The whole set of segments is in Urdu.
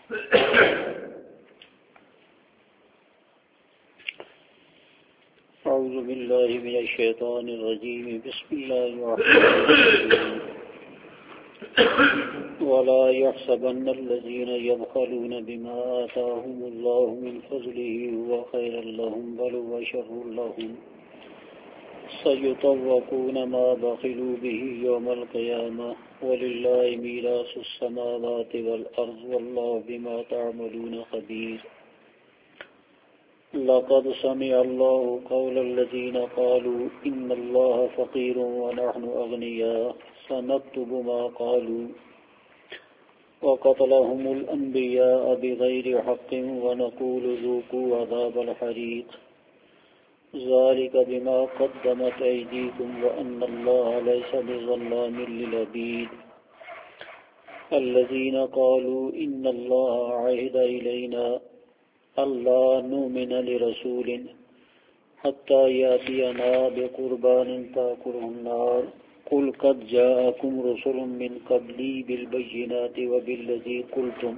أعوذ بالله من الشيطان الرجيم بسم الله الرحمن الرحيم ولا يحسبن الذين يبخلون بما آتاهم الله من فضله هو خيرا لهم بل هو شر لهم سيطوقون ما بخلوا به يوم القيامة ولله ميراث السماوات والأرض والله بما تعملون خبير لقد سمع الله قول الذين قالوا إن الله فقير ونحن أغنياء سنكتب ما قالوا وقتلهم الأنبياء بغير حق ونقول ذوقوا عذاب الحريق ذلك بما قدمت أيديكم وأن الله ليس بظلام للعبيد الذين قالوا إن الله عهد إلينا ألا نؤمن لرسول حتى يأتينا بقربان تأكله النار قل قد جاءكم رسل من قبلي بالبينات وبالذي قلتم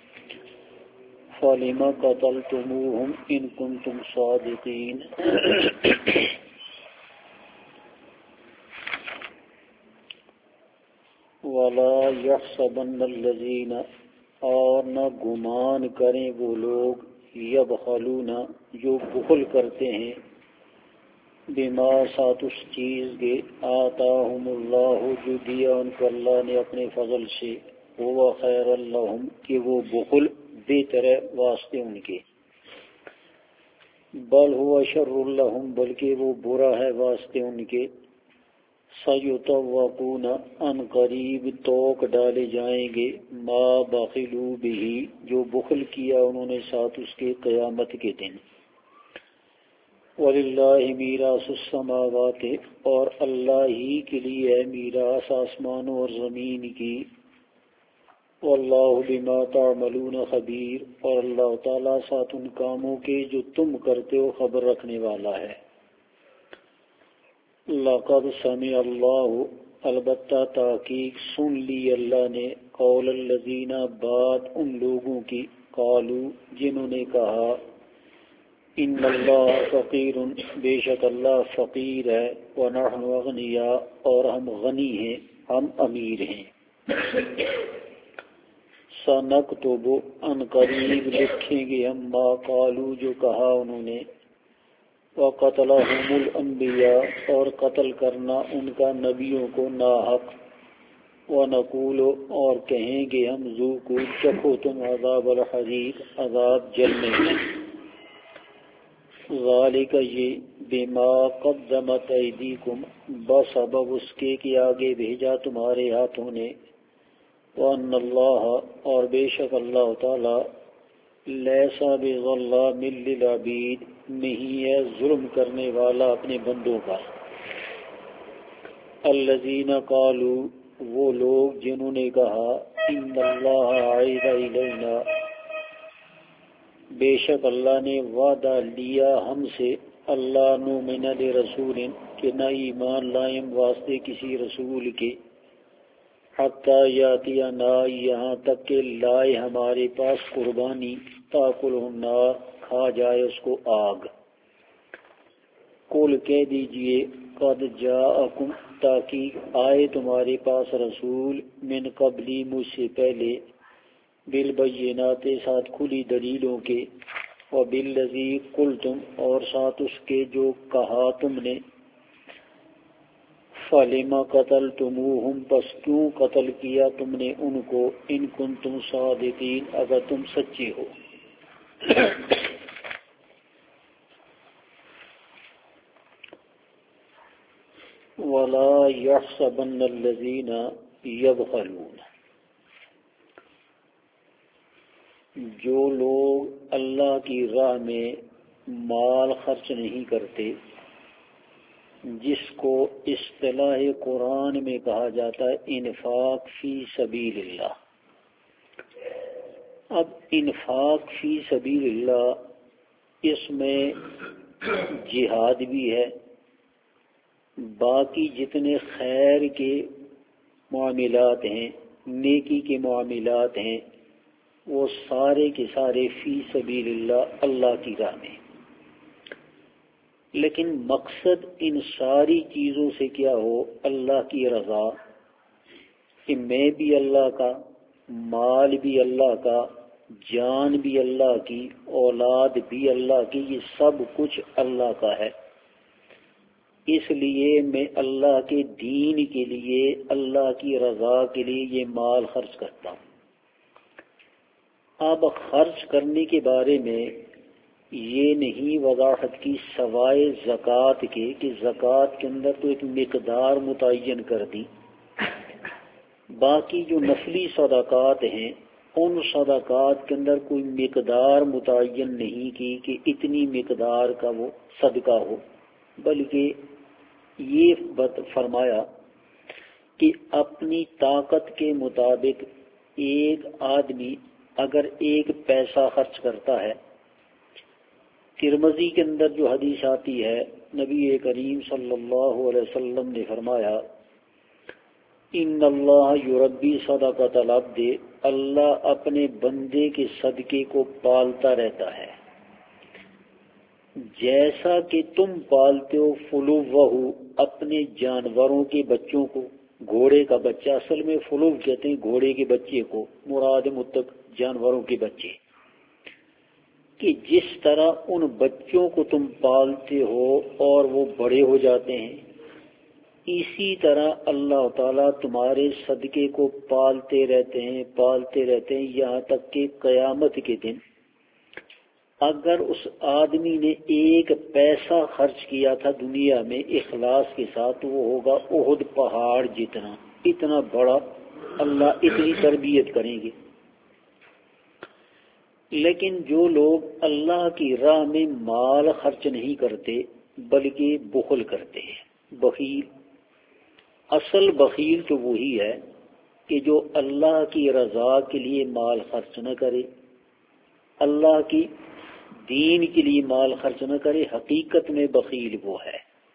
فلم قتلتموهم إن كنتم صادقين ولا يحسبن الذين اور نہ گمان کریں وہ لوگ یبخلون جو بخل کرتے ہیں بما ساتھ اس چیز کے آتاہم اللہ جو دیا ان کو اللہ نے اپنے فضل سے وہ خیر اللہم کہ وہ بخل بہتر ہے واسطے ان کے بل ہوا شر لہم بلکہ وہ برا ہے واسطے ان کے سیطوقون ان قریب توق ڈالے جائیں گے ما بخلوا به جو بخل کیا انہوں نے ساتھ اس کے قیامت کے دن وَلِلَّهِ مِيرَاثُ السَّمَاوَاتِ اور اللہ ہی کے لیے ہے میراث آسمانوں اور زمین کی وَاللَّهُ بِمَا تَعْمَلُونَ خَبِيرٌ اور اللہ تعالیٰ ساتھ ان کاموں کے جو تم کرتے ہو خبر رکھنے والا ہے لَقَدْ سَمِعَ اللَّهُ البتہ تحقیق سن لی اللہ نے قول الذین بات ان لوگوں کی قالوا جنہوں نے کہا ان اللہ فقیر بے شک اللہ فقیر ہے ونحن اغنیاء اور ہم غنی ہیں ہم امیر ہیں سنکتب ان قریب لکھیں گے ہم ما قالوا جو کہا انہوں نے وقتلهم الانبیاء اور قتل کرنا ان کا نبیوں کو ناحق ونقول اور کہیں گے ہم ذوقوا چکھو تم عذاب الحریق عذاب جلنے میں ذالک یہ بما قدمت ایدیکم بسبب اس کے کہ آگے بھیجا تمہارے ہاتھوں نے وان اللہ اور بے شک اللہ تعالی لیسا بظلام للعبید نہیں ہے ظلم کرنے والا اپنے بندوں کا الذین قالوا وہ لوگ جنہوں نے کہا ان اللہ عہد الینا بے شک اللہ نے وعدہ لیا ہم سے اللہ نؤمن لرسول کہ نہ ایمان لائیں واسطے کسی رسول کے حتی یاتینا یہاں تک کہ لائے ہمارے پاس قربانی تاکلہ النار کھا جائے اس کو آگ قل کہہ دیجئے قد جاءکم تاکہ آئے تمہارے پاس رسول من قبلی مجھ سے پہلے بالبینات ساتھ کھلی دلیلوں کے وبالذی قلتم اور ساتھ اس کے جو کہا تم نے فَلِمَ قَتَلْتُمُوهُمْ پس کیوں قتل کیا تم نے ان کو ان کنتم صادقین اگر تم سچے ہو وَلَا يَحْسَبَنَّ الَّذِينَ يَبْخَلُونَ جو لوگ اللہ کی راہ میں مال خرچ نہیں کرتے جس کو اصطلاح قرآن میں کہا جاتا ہے انفاق فی سبیل اللہ اب انفاق فی سبیل اللہ اس میں جہاد بھی ہے باقی جتنے خیر کے معاملات ہیں نیکی کے معاملات ہیں وہ سارے کے سارے فی سبیل اللہ، اللہ کی راہ میں۔ لیکن مقصد ان ساری چیزوں سے کیا ہو؟ اللہ کی رضا، کہ میں بھی اللہ کا، مال بھی اللہ کا، جان بھی اللہ کی، اولاد بھی اللہ کی، یہ سب کچھ اللہ کا ہے۔ اس لیے میں اللہ کے دین کے لیے، اللہ کی رضا کے لیے یہ مال خرچ کرتا ہوں۔ اب خرچ کرنے کے بارے میں یہ نہیں وضاحت کی سوائے زکوٰۃ کے، کہ زکوٰۃ کے اندر تو ایک مقدار متعین کر دی، باقی جو نفلی صدقات ہیں ان صدقات کے اندر کوئی مقدار متعین نہیں کی کہ اتنی مقدار کا وہ صدقہ ہو، بلکہ یہ فرمایا کہ اپنی طاقت کے مطابق ایک آدمی اگر ایک پیسہ خرچ کرتا ہے، ترمذی کے اندر جو حدیث آتی ہے، نبی کریم صلی اللہ علیہ وسلم نے فرمایا ان اللہ یربی صدقۃ العبد، اللہ اپنے بندے کے صدقے کو پالتا رہتا ہے، جیسا کہ تم پالتے ہو فلوہ، اپنے جانوروں کے بچوں کو۔ گھوڑے کا بچہ، اصل میں فلو کہتے ہیں گھوڑے کے بچے کو، مراد مطلق جانوروں کے بچے، کہ جس طرح ان بچوں کو تم پالتے ہو اور وہ بڑے ہو جاتے ہیں، اسی طرح اللہ تعالیٰ تمہارے صدقے کو پالتے رہتے ہیں یہاں تک کہ قیامت کے دن اگر اس آدمی نے ایک پیسہ خرچ کیا تھا دنیا میں اخلاص کے ساتھ، وہ ہوگا احد پہاڑ جتنا، اتنا بڑا، اللہ اتنی تربیت کریں گے۔ لیکن جو لوگ اللہ کی راہ میں مال خرچ نہیں کرتے بلکہ بخل کرتے ہیں، بخیل، اصل بخیل تو وہی ہے کہ جو اللہ کی رضا کے لیے مال خرچ نہ کرے، اللہ کی دین کے لیے مال خرچ نہ کرے، حقیقت میں بخیل وہ ہے۔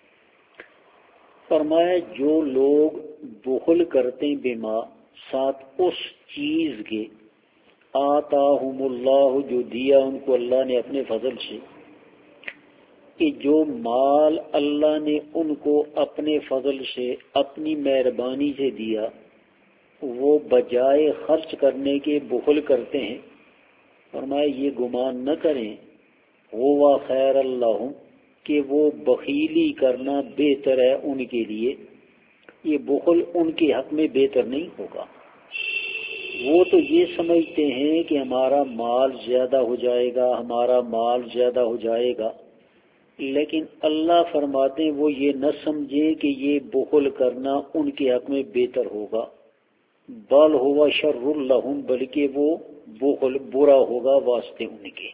فرمایا جو لوگ بخل کرتے بما، ساتھ اس چیز کے، آتاہم اللہ، جو دیا ان کو اللہ نے اپنے فضل سے، کہ جو مال اللہ نے ان کو اپنے فضل سے، اپنی مہربانی سے دیا، وہ بجائے خرچ کرنے کے بخل کرتے ہیں۔ فرمایا یہ گمان نہ کریں ہوا خیر اللہ، کہ وہ بخیلی کرنا بہتر ہے ان کے لیے، یہ بخل ان کے حق میں بہتر نہیں ہوگا۔ وہ تو یہ سمجھتے ہیں کہ ہمارا مال زیادہ ہو جائے گا، ہمارا مال زیادہ ہو جائے گا، لیکن اللہ فرماتے ہیں وہ یہ نہ سمجھے کہ یہ بخل کرنا ان کے حق میں بہتر ہوگا، بل ہوا شر لہم، بلکہ وہ بخل برا ہوگا واسطے ان کے۔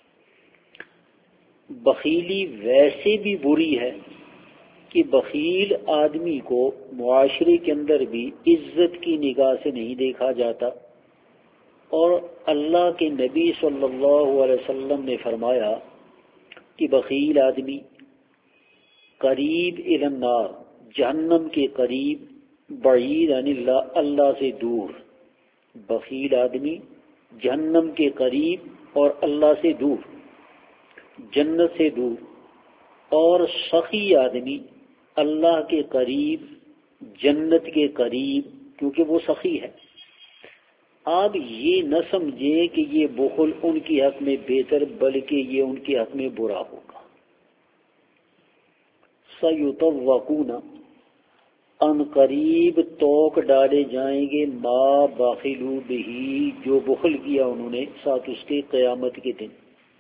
بخیلی ویسے بھی بری ہے کہ بخیل آدمی کو معاشرے کے اندر بھی عزت کی نگاہ سے نہیں دیکھا جاتا، اور اللہ کے نبی صلی اللہ علیہ وسلم نے فرمایا کہ بخیل آدمی قریب الی النار، جہنم کے قریب، بعید عن اللہ، اللہ سے دور۔ بخیل آدمی جہنم کے قریب اور اللہ سے دور، جنت سے دور، اور سخی آدمی اللہ کے قریب، جنت کے قریب، کیونکہ وہ سخی ہے۔ آپ یہ نہ سمجھے کہ یہ بخل ان کے حق میں بہتر، بلکہ یہ ان کے حق میں برا ہوگا۔ سَيُطَوَّقُونَ، ان قریب توق ڈالے جائیں گے، ما بخلوا بہ، جو بخل کیا انہوں نے ساتھ اس کے قیامت کے دن۔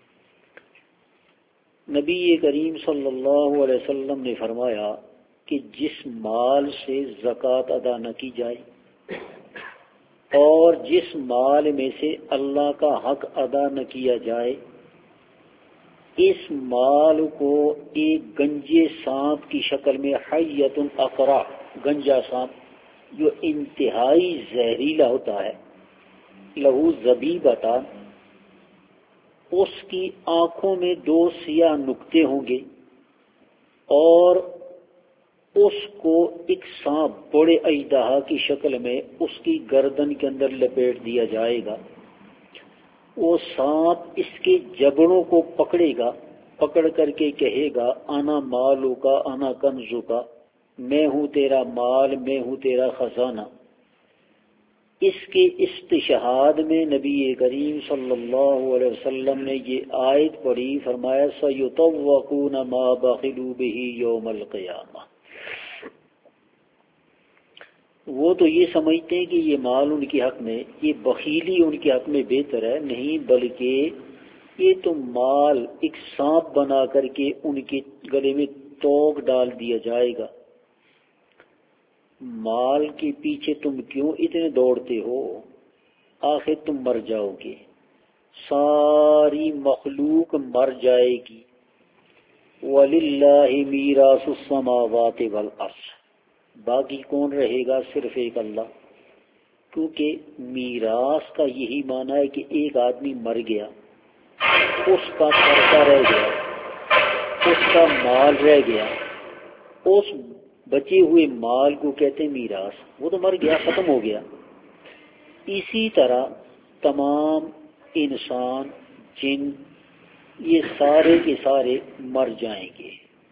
نبی کریم صلی اللہ علیہ وسلم نے فرمایا کہ جس مال سے زکوٰۃ ادا نہ کی جائے اور جس مال میں سے اللہ کا حق ادا نہ کیا جائے، اس مال کو ایک گنجے سانپ کی شکل میں، حیۃ اقرع، گنجا سانپ جو انتہائی زہریلا ہوتا ہے، لہو زبیبتان، اس کی آنکھوں میں 2 سیاہ نقطے ہوں گے، اور اس کو ایک سانپ بڑے اژدہا کی شکل میں اس کی گردن کے اندر لپیٹ دیا جائے گا۔ وہ سانپ اس کے جبڑوں کو پکڑے گا، پکڑ کر کے کہے گا انا مالو کا انا کنزو کا، میں ہوں تیرا مال، میں ہوں تیرا خزانہ۔ اس کے استشہاد میں نبی کریم صلی اللہ علیہ وسلم نے یہ آیت پڑھی، فرمایا سَيُطَوَّقُونَ مَا بَخِلُوا بِهِ يَوْمَ الْقِيَامَةِ۔ وہ تو یہ سمجھتے ہیں کہ یہ مال ان کے حق میں، یہ بخیلی ان کے حق میں بہتر ہے، نہیں بلکہ یہ تو مال ایک سانپ بنا کر کے ان کے گلے میں توق ڈال دیا جائے گا۔ مال کے پیچھے تم کیوں اتنے دوڑتے ہو؟ آخر تم مر جاؤ گے، ساری مخلوق مر جائے گی۔ وَلِلَّهِ مِيرَاثُ السَّمَاوَاتِ وَالْأَرْضِ، باقی کون رہے گا؟ صرف ایک اللہ۔ کیونکہ میراث کا یہی معنی ہے کہ ایک آدمی مر گیا، اس کا ترکہ رہ گیا، اس کا مال رہ گیا، اس بچے ہوئے مال کو کہتے ہیں میراث، وہ تو مر گیا، ختم ہو گیا۔ اسی طرح تمام انسان، جن، یہ سارے کے سارے مر جائیں گے،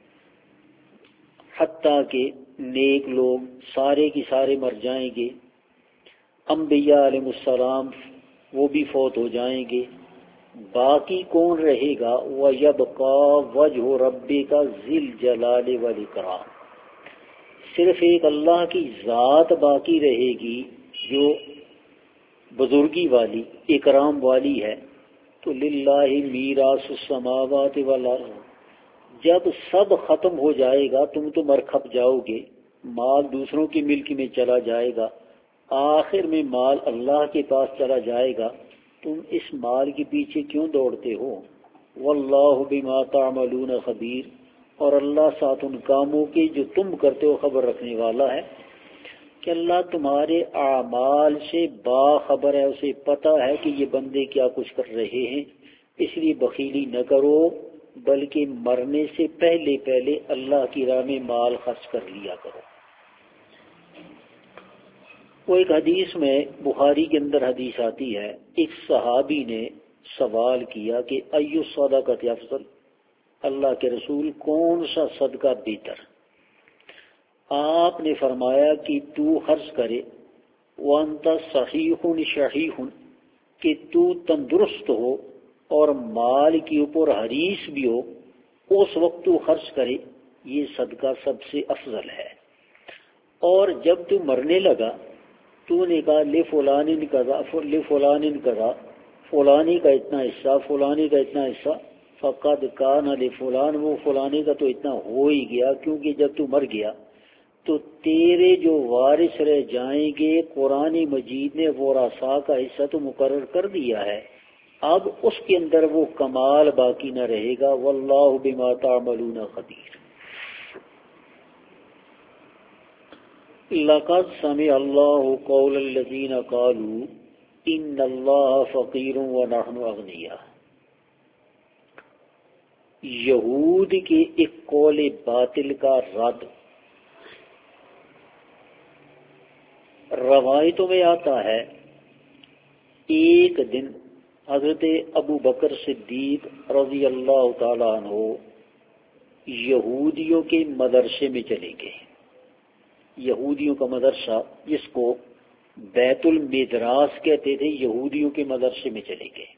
حتیٰ کہ نیک لوگ سارے کے سارے مر جائیں گے، انبیاء علیہ السلام وہ بھی فوت ہو جائیں گے۔ باقی کون رہے گا؟ وَيَبْقَى وَجْهُ رَبِّكَ ذِي الْجَلَالِ وَالْإِكْرَامِ، صرف ایک اللہ کی ذات باقی رہے گی جو بزرگی والی، اکرام والی ہے۔ تو للہ میراث السماوات والارض، جب سب ختم ہو جائے گا، تم تو مر کھپ جاؤ گے، مال دوسروں کی ملک میں چلا جائے گا، آخر میں مال اللہ کے پاس چلا جائے گا، تم اس مال کے پیچھے کیوں دوڑتے ہو؟ واللہ بما تعملون خبیر، اور اللہ ساتھ ان کاموں کے جو تم کرتے ہو خبر رکھنے والا ہے، کہ اللہ تمہارے اعمال سے باخبر ہے، اسے پتہ ہے کہ یہ بندے کیا کچھ کر رہے ہیں۔ اس لیے بخیلی نہ کرو، بلکہ مرنے سے پہلے پہلے اللہ کی راہ میں مال خرچ کر لیا کرو۔ وہ ایک حدیث میں، بخاری کے اندر حدیث آتی ہے، ایک صحابی نے سوال کیا کہ ای الصدقۃ افضل، اللہ کے رسول کون سا صدقہ بہتر؟ آپ نے فرمایا کہ تو خرچ کرے وانت صحیح شحیح، کہ تو تندرست ہو اور مال کے اوپر حریص بھی ہو، اس وقت تو خرچ کرے، یہ صدقہ سب سے افضل ہے۔ اور جب تو مرنے لگا تو نے کہا لفلان کذا لفلان کذا، فلانی کا اتنا حصہ، فلانی کا اتنا حصہ، فقد کان لفلان، وہ فلانی کا تو اتنا ہو ہی گیا، کیونکہ جب تو مر گیا تو تیرے جو وارث رہ جائیں گے، قرآن مجید نے ورثاء کا حصہ تو مقرر کر دیا ہے، اب اس کے اندر وہ کمال باقی نہ رہے گا۔ واللہ بما تعملون خبیر۔ لقد سمع اللہ قول الذین قالوا ان اللہ فقیر ونحن اغنیاء، یہود کے ایک قول باطل کا رد۔ روایتوں میں آتا ہے ایک دن حضرت ابو بکر صدیق رضی اللہ تعالیٰ عنہ یہودیوں کے مدرسے میں چلے گئے۔ یہودیوں کا مدرسہ جس کو بیت المدراس کہتے تھے، یہودیوں کے مدرسے میں چلے گئے۔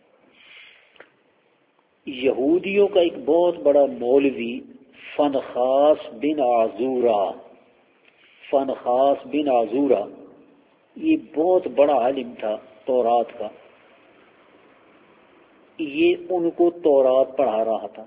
یہودیوں کا ایک بہت بڑا مولوی فنخاس بن عزورہ، فنخاس بن عزورہ، یہ بہت بڑا عالم تھا تورات کا، یہ ان کو تورات پڑھا رہا تھا،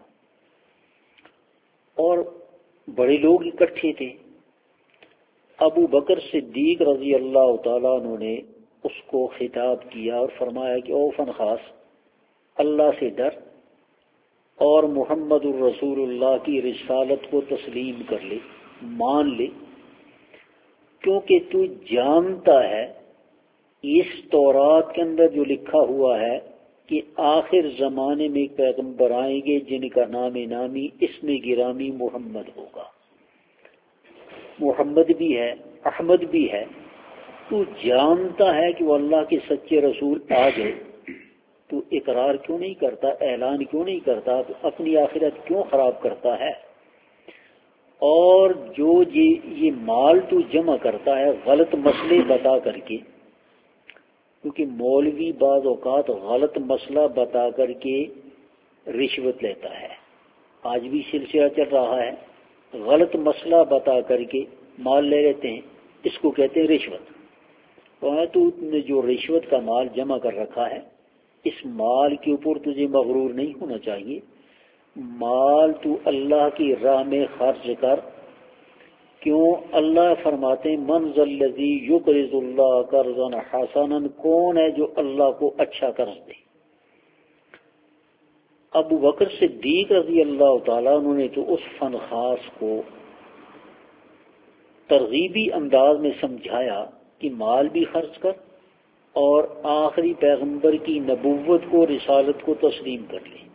اور بڑے لوگ اکٹھے تھے۔ ابو بکر صدیق رضی اللہ تعالیٰ عنہ نے اس کو خطاب کیا اور فرمایا کہ او فنخاس، اللہ سے ڈر اور محمد الرسول اللہ کی رسالت کو تسلیم کر لے، مان لے، کیونکہ تو جانتا ہے اس تورات کے اندر جو لکھا ہوا ہے کہ آخر زمانے میں پیغمبر آئیں گے جن کا نام نامی اسم گرامی محمد ہوگا، محمد بھی ہے، احمد بھی ہے، تو جانتا ہے کہ وہ اللہ کے سچے رسول آ گئے، تو اقرار کیوں نہیں کرتا، اعلان کیوں نہیں کرتا، تو اپنی آخرت کیوں خراب کرتا ہے؟ اور جو یہ مال تو جمع کرتا ہے غلط مسئلے بتا کر کے، کیونکہ مولوی بعض اوقات غلط مسئلہ بتا کر کے رشوت لیتا ہے، آج بھی سلسلہ چل رہا ہے، غلط مسئلہ بتا کر کے مال لے لیتے ہیں، اس کو کہتے ہیں رشوت۔ تو نے جو رشوت کا مال جمع کر رکھا ہے، اس مال کے اوپر تجھے مغرور نہیں ہونا چاہیے، مال تو اللہ کی راہ میں خرچ کر۔ کیوں؟ اللہ فرماتے ہیں من ذا الذی یقرض اللہ قرضا حسنا، کون ہے جو اللہ کو اچھا قرض دے؟ ابو بکر صدیق رضی اللہ تعالیٰ عنہ نے تو اس فن خاص کو ترغیبی انداز میں سمجھایا کہ مال بھی خرچ کر اور آخری پیغمبر کی نبوت کو، رسالت کو تسلیم کر لے،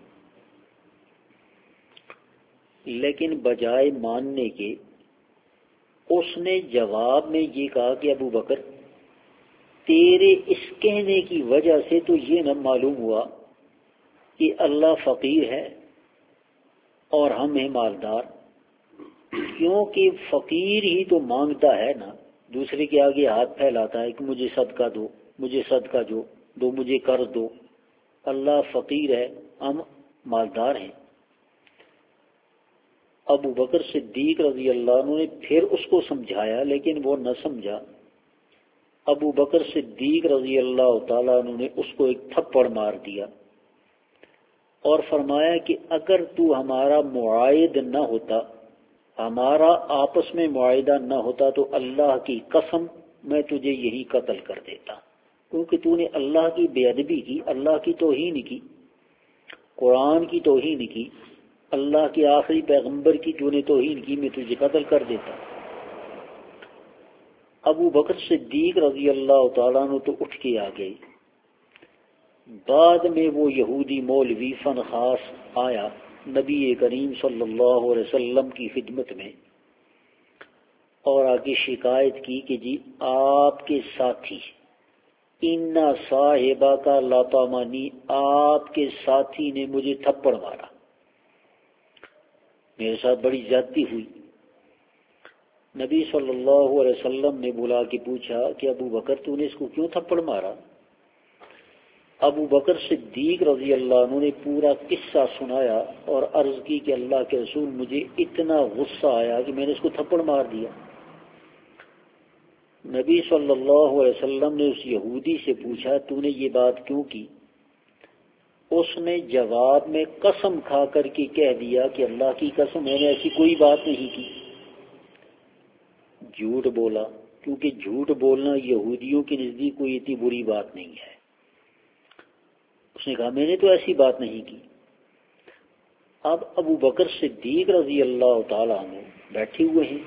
لیکن بجائے ماننے کے اس نے جواب میں یہ کہا کہ ابو بکر تیرے اس کہنے کی وجہ سے تو یہ نہ معلوم ہوا کہ اللہ فقیر ہے اور ہم ہیں مالدار، کیونکہ فقیر ہی تو مانگتا ہے نا، دوسرے کے آگے ہاتھ پھیلاتا ہے کہ مجھے صدقہ دو، مجھے صدقہ دو، مجھے قرض دو۔ اللہ فقیر ہے، ہم مالدار ہیں۔ ابو بکر صدیق رضی اللہ عنہ نے پھر اس کو سمجھایا، لیکن وہ نہ سمجھا۔ ابو بکر صدیق رضی اللہ تعالیٰ عنہ نے اس کو ایک تھپڑ مار دیا اور فرمایا کہ اگر تو ہمارا معاہد نہ ہوتا، ہمارا آپس میں معاہدہ نہ ہوتا تو اللہ کی قسم میں تجھے یہی قتل کر دیتا، کیونکہ تو نے اللہ کی بے ادبی کی، اللہ کی توہین کی، قرآن کی توہین کی، اللہ کے آخری پیغمبر کی تو نے توہین کی، میں تجھے قتل کر دیتا۔ ابو بکر صدیق رضی اللہ تعالیٰ عنہ تو اٹھ کے آ گئے۔ بعد میں وہ یہودی مولوی فن خاص آیا نبی کریم صلی اللہ علیہ وسلم کی خدمت میں اور آگے شکایت کی کہ جی آپ کے ساتھی انا صاحبہ کا لاتامانی، آپ کے ساتھی نے مجھے تھپڑ مارا، میرے ساتھ بڑی زیادتی ہوئی۔ نبی صلی اللہ علیہ وسلم نے بلا کے پوچھا کہ ابو بکر تو نے اس کو کیوں تھپڑ مارا؟ ابو بکر صدیق رضی اللہ عنہ نے پورا قصہ سنایا اور عرض کی کہ اللہ کے رسول مجھے اتنا غصہ آیا کہ میں نے اس کو تھپڑ مار دیا۔ نبی صلی اللہ علیہ وسلم نے اس یہودی سے پوچھا تو نے یہ بات کیوں کی؟ اس نے جواب میں قسم کھا کر کے کہہ دیا کہ اللہ کی قسم میں نے ایسی کوئی بات نہیں کی۔ جھوٹ بولا، کیونکہ جھوٹ بولنا یہودیوں کے نزدیک کوئی اتنی بری بات نہیں ہے۔ اس نے کہا میں نے تو ایسی بات نہیں کی۔ اب ابو بکر صدیق رضی اللہ تعالیٰ عنہ بیٹھے ہوئے ہیں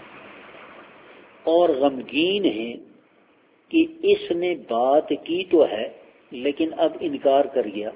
اور غمگین ہیں کہ اس نے بات کی تو ہے لیکن اب انکار کر گیا۔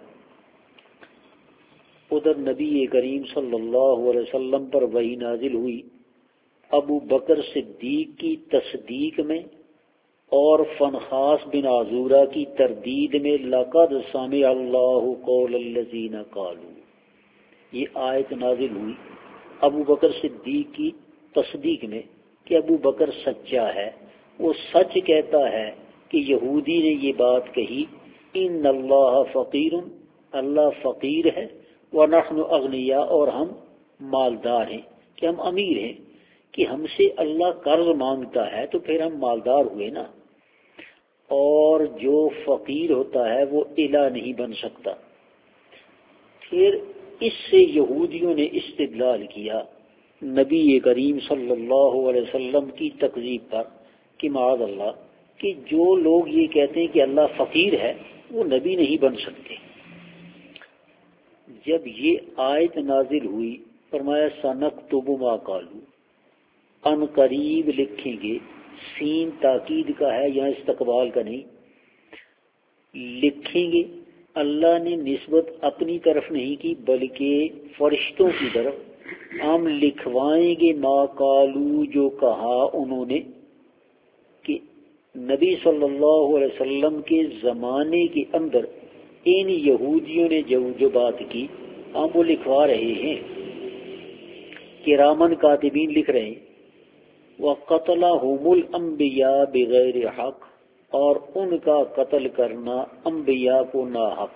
ادھر نبی کریم صلی اللہ علیہ وسلم پر وحی نازل ہوئی ابو بکر صدیق کی تصدیق میں اور فنخاس بن عزورہ کی تردید میں لقد سمع اللہ قول الذین قالوا، یہ آیت نازل ہوئی ابو بکر صدیق کی تصدیق میں کہ ابو بکر سچا ہے، وہ سچ کہتا ہے کہ یہودی نے یہ بات کہی ان اللہ فقیر، اللہ فقیر ہے، ونحن اغنیاء، اور ہم مالدار ہیں، کہ ہم امیر ہیں، کہ ہم سے اللہ قرض مانگتا ہے تو پھر ہم مالدار ہوئے نا، اور جو فقیر ہوتا ہے وہ الہ نہیں بن سکتا۔ پھر اس سے یہودیوں نے استدلال کیا نبی کریم صلی اللہ علیہ وسلم کی تکذیب پر کہ معاذ اللہ کہ جو لوگ یہ کہتے ہیں کہ اللہ فقیر ہے وہ نبی نہیں بن سکتے۔ جب یہ آیت نازل ہوئی فرمایا سنکتب ما قالوا، ان قریب لکھیں گے، سین تاکید کا ہے یہاں استقبال کا نہیں، لکھیں گے۔ اللہ نے نسبت اپنی طرف نہیں کی بلکہ فرشتوں کی طرف، ہم لکھوائیں گے ما قالو، جو کہا انہوں نے، کہ نبی صلی اللہ علیہ وسلم کے زمانے کے اندر ان یہودیوں نے جو بات کی ہم وہ لکھوا رہے ہیں، کرامن کاتبین لکھ رہے ہیں، وَقَتْلَهُمُ الْأَنْبِيَاءَ بِغَيْرِ حق، اور ان کا قتل کرنا انبیاء کو ناحق۔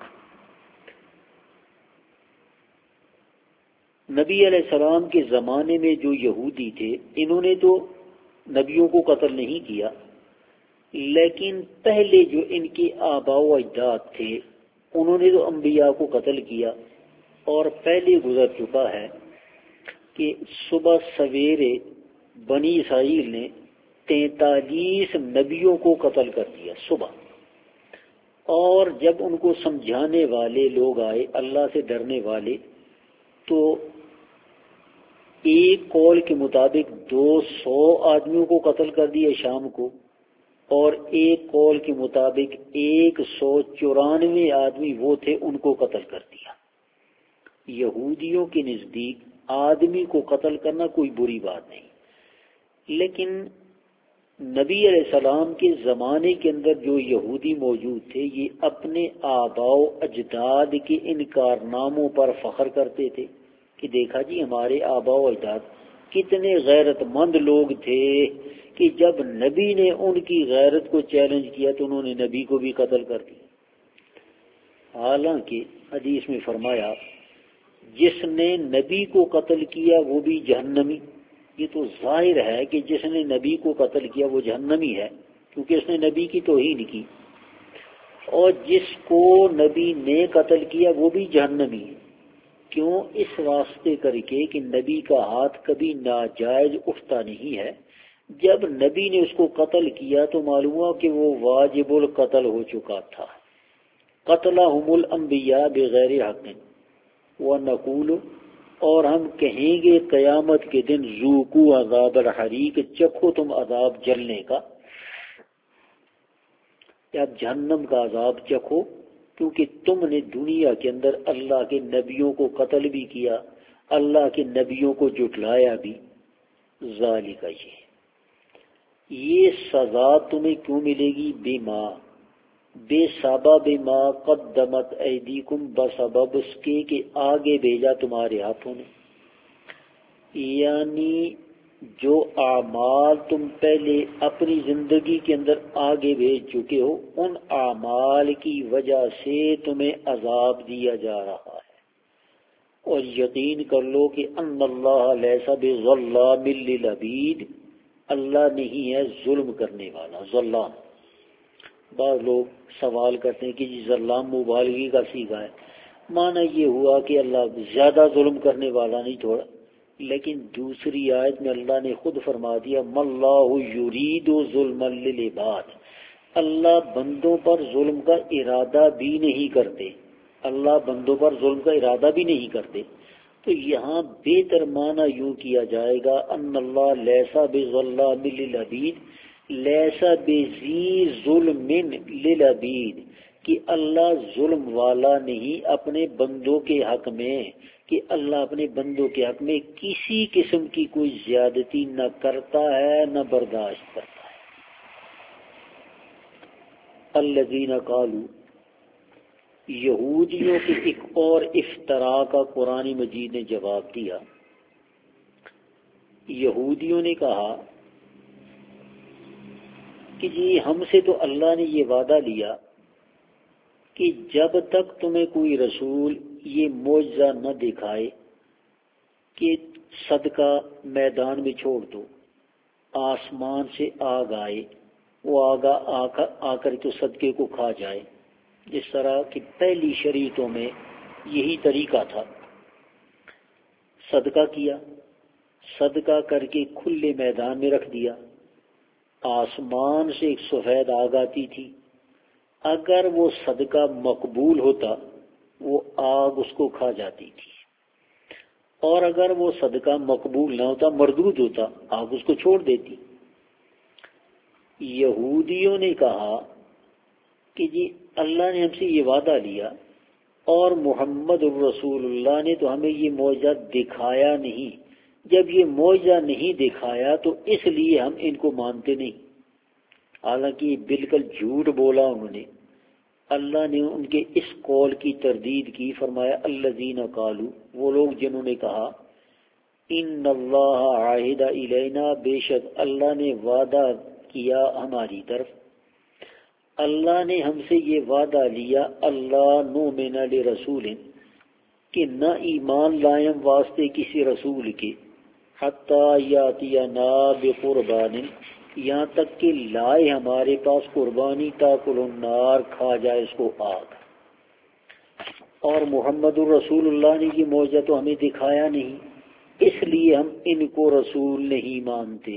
نبی علیہ السلام کے زمانے میں جو یہودی تھے انہوں نے تو نبیوں کو قتل نہیں کیا، لیکن پہلے جو ان کے آباء و اجداد تھے انہوں نے تو انبیاء کو قتل کیا، اور پہلے گزر چکا ہے کہ صبح سویرے بنی اسرائیل نے 43 نبیوں کو قتل کر دیا صبح، اور جب ان کو سمجھانے والے لوگ آئے اللہ سے ڈرنے والے تو ایک قول کے مطابق 200 آدمیوں کو قتل کر دیا شام کو، اور ایک قول کے مطابق 194 آدمی وہ تھے ان کو قتل کر دیا۔ یہودیوں کے نزدیک آدمی کو قتل کرنا کوئی بری بات نہیں، لیکن نبی علیہ السلام کے زمانے کے اندر جو یہودی موجود تھے یہ اپنے آباء و اجداد کے ان کارناموں پر فخر کرتے تھے کہ دیکھا جی ہمارے آباء و اجداد کتنے غیرت مند لوگ تھے کہ جب نبی نے ان کی غیرت کو چیلنج کیا تو انہوں نے نبی کو بھی قتل کر دیا۔ حالانکہ حدیث میں فرمایا جس نے نبی کو قتل کیا وہ بھی جہنمی، یہ تو ظاہر ہے کہ جس نے نبی کو قتل کیا وہ جہنمی ہے کیونکہ اس نے نبی کی توہین کی، اور جس کو نبی نے قتل کیا وہ بھی جہنمی ہے۔ کیوں؟ اس واسطے کر کے کہ نبی کا ہاتھ کبھی ناجائز اٹھتا نہیں ہے، جب نبی نے اس کو قتل کیا تو معلوم ہوا کہ وہ واجب القتل ہو چکا تھا۔ قتلہم الانبیاء بغیر حق ونقول، اور ہم کہیں گے قیامت کے دن ذوقوا عذاب الحریق، چکھو تم عذاب جلنے کا، یا جہنم کا عذاب چکھو، کیونکہ تم نے دنیا کے اندر اللہ کے نبیوں کو قتل بھی کیا، اللہ کے نبیوں کو جھٹلایا بھی۔ ذالک، یہ سزا تمہیں کیوں ملے گی؟ بے سبب ما قدمت ایدیکم، بسبب اس کے کہ آگے بھیجا تمہارے ہاتھوں نے، یعنی جو اعمال تم پہلے اپنی زندگی کے اندر آگے بھیج چکے ہو ان اعمال کی وجہ سے تمہیں عذاب دیا جا رہا ہے، اور یقین کر لو کہ ان اللہ لیس بظلام للعبید، اللہ نہیں ہے ظلم کرنے والا، ظلام۔ بعض لوگ سوال کرتے ہیں کہ جی ظلام مبالغے کا صیغہ ہے، معنی یہ ہوا کہ اللہ زیادہ ظلم کرنے والا نہیں تھوڑا، لیکن دوسری آیت میں اللہ نے خود فرما دیا مَاللَّهُ يُرِيدُ ظُلْمًا لِلْعِبَادِ، اللہ بندوں پر ظلم کا ارادہ بھی نہیں کرتے، اللہ بندوں پر ظلم کا ارادہ بھی نہیں کرتے۔ تو یہاں بہتر معنی یوں کیا جائے گا ان اللہ لیسا بظلام للعبید لیسا بذی ظلم للعبید، کہ اللہ ظلم والا نہیں اپنے بندوں کے حق میں، کہ اللہ اپنے بندوں کے حق میں کسی قسم کی کوئی زیادتی نہ کرتا ہے نہ برداشت کرتا ہے۔ الذین قالوا، یہودیوں کے ایک اور افطرا کا قرآن مجید نے جواب دیا۔ یہودیوں نے کہا کہ جی ہم سے تو اللہ نے یہ وعدہ لیا کہ جب تک تمہیں کوئی رسول یہ معجزہ نہ دکھائے کہ صدقہ میدان میں چھوڑ دو، آسمان سے آگ آئے، وہ آگ آ کر کے صدقے کو کھا جائے، جس طرح کہ پہلی شریعتوں میں یہی طریقہ تھا۔ صدقہ کیا، صدقہ کر کے کھلے میدان میں رکھ دیا، آسمان سے ایک سفید آگ آتی تھی، اگر وہ صدقہ مقبول ہوتا وہ آگ اس کو کھا جاتی تھی، اور اگر وہ صدقہ مقبول نہ ہوتا مردود ہوتا آگ اس کو چھوڑ دیتی۔ یہودیوں نے کہا کہ جی اللہ نے ہم سے یہ وعدہ لیا اور محمد الرسول اللہ نے تو ہمیں یہ معجزہ دکھایا نہیں، جب یہ معجزہ نہیں دکھایا تو اس لیے ہم ان کو مانتے نہیں۔ حالانکہ یہ بالکل جھوٹ بولا انہوں نے اللہ نے ان کے اس قول کی تردید کی، فرمایا الذین قالوا، وہ لوگ جنہوں نے کہا ان اللہ عاہد الینا، بے شک اللہ نے وعدہ کیا ہماری طرف، اللہ نے ہم سے یہ وعدہ لیا، اللہ نؤمن لرسول، کہ نہ ایمان لائیں واسطے کسی رسول کے، حتی یاتینا بقربان، یہاں تک کہ لائے ہمارے پاس قربانی، تاکل النار، کھا جائے اس کو آگ۔ اور محمد الرسول اللہ نے یہ معجزہ تو ہمیں دکھایا نہیں، اس لیے ہم ان کو رسول نہیں مانتے۔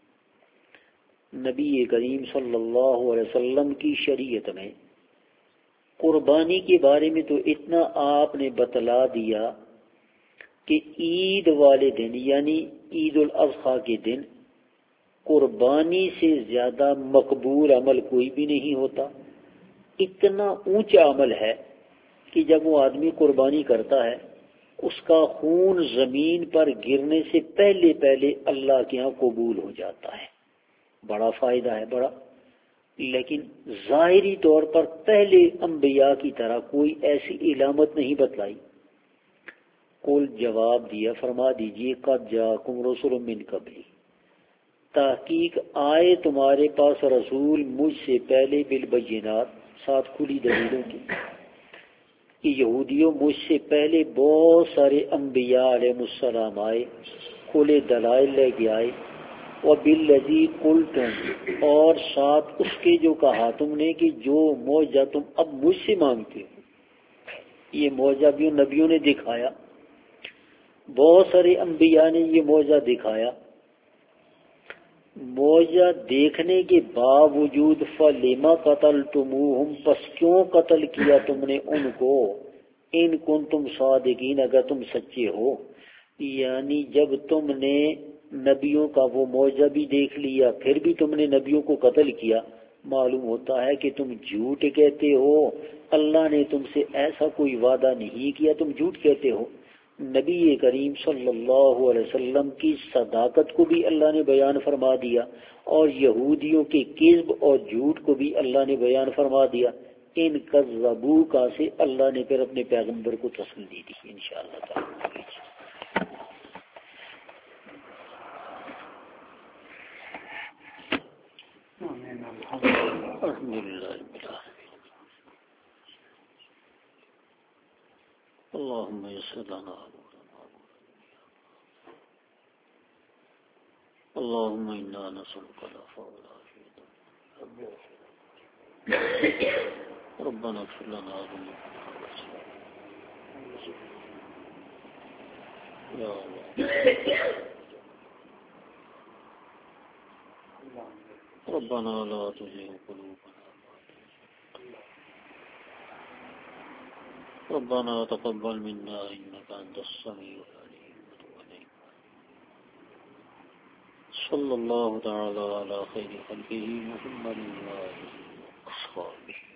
نبی کریم صلی اللہ علیہ وسلم کی شریعت میں قربانی کے بارے میں تو اتنا آپ نے بتلا دیا کہ عید والے دن یعنی عید الاضحیٰ کے دن قربانی سے زیادہ مقبول عمل کوئی بھی نہیں ہوتا۔ اتنا اونچا عمل ہے کہ جب وہ آدمی قربانی کرتا ہے اس کا خون زمین پر گرنے سے پہلے پہلے اللہ کے ہاں قبول ہو جاتا ہے، بڑا فائدہ ہے بڑا۔ لیکن ظاہری طور پر پہلے انبیاء کی طرح کوئی ایسی علامت نہیں بتلائی۔ قل جواب دیا، فرما دیجئے قد جاءکم رسول من قبلی، تحقیق آئے تمہارے پاس رسول مجھ سے پہلے، بالبینات، ساتھ کھلی دلیلوں کی، کہ یہودیوں مجھ سے پہلے بہت سارے انبیاء علیہ السلام آئے، کھلے دلائل لے کے آئے، وَبِالَّذِي قُلْتُمْ، اور ساتھ اس کے جو کہا تم نے کہ جو معجزہ تم اب مجھ سے مانگتے ہو، یہ معجزہ بھی نبیوں نے دکھایا، بہت سارے انبیاء نے یہ معجزہ دکھایا۔ معجزہ دیکھنے کے باوجود فَلِمَ قَتَلْتُمُوهُمْ، پس کیوں قتل کیا تم نے ان کو، ان کنتم صادقین، اگر تم سچے ہو۔ یعنی جب تم نے نبیوں کا وہ معجزہ بھی دیکھ لیا پھر بھی تم نے نبیوں کو قتل کیا، معلوم ہوتا ہے کہ تم جھوٹ کہتے ہو، اللہ نے تم سے ایسا کوئی وعدہ نہیں کیا، تم جھوٹ کہتے ہو۔ نبی کریم صلی اللہ علیہ وسلم کی صداقت کو بھی اللہ نے بیان فرما دیا، اور یہودیوں کے کذب اور جھوٹ کو بھی اللہ نے بیان فرما دیا۔ ان کذبوا کا سے اللہ نے پھر اپنے پیغمبر کو تسلی دی انشاءاللہ تعالی۔ الحمدللہ اللهم يسر لنا اللهم إنا نسألك العفو والعافية، ربنا اغفر لنا ذنوبنا يا الله، ربنا لا تزغ قلوبنا، ربنا تقبل منا إنك أنت السميع العليم، صلى الله تعالى على خير خلقه محمد وآله وأصحابه۔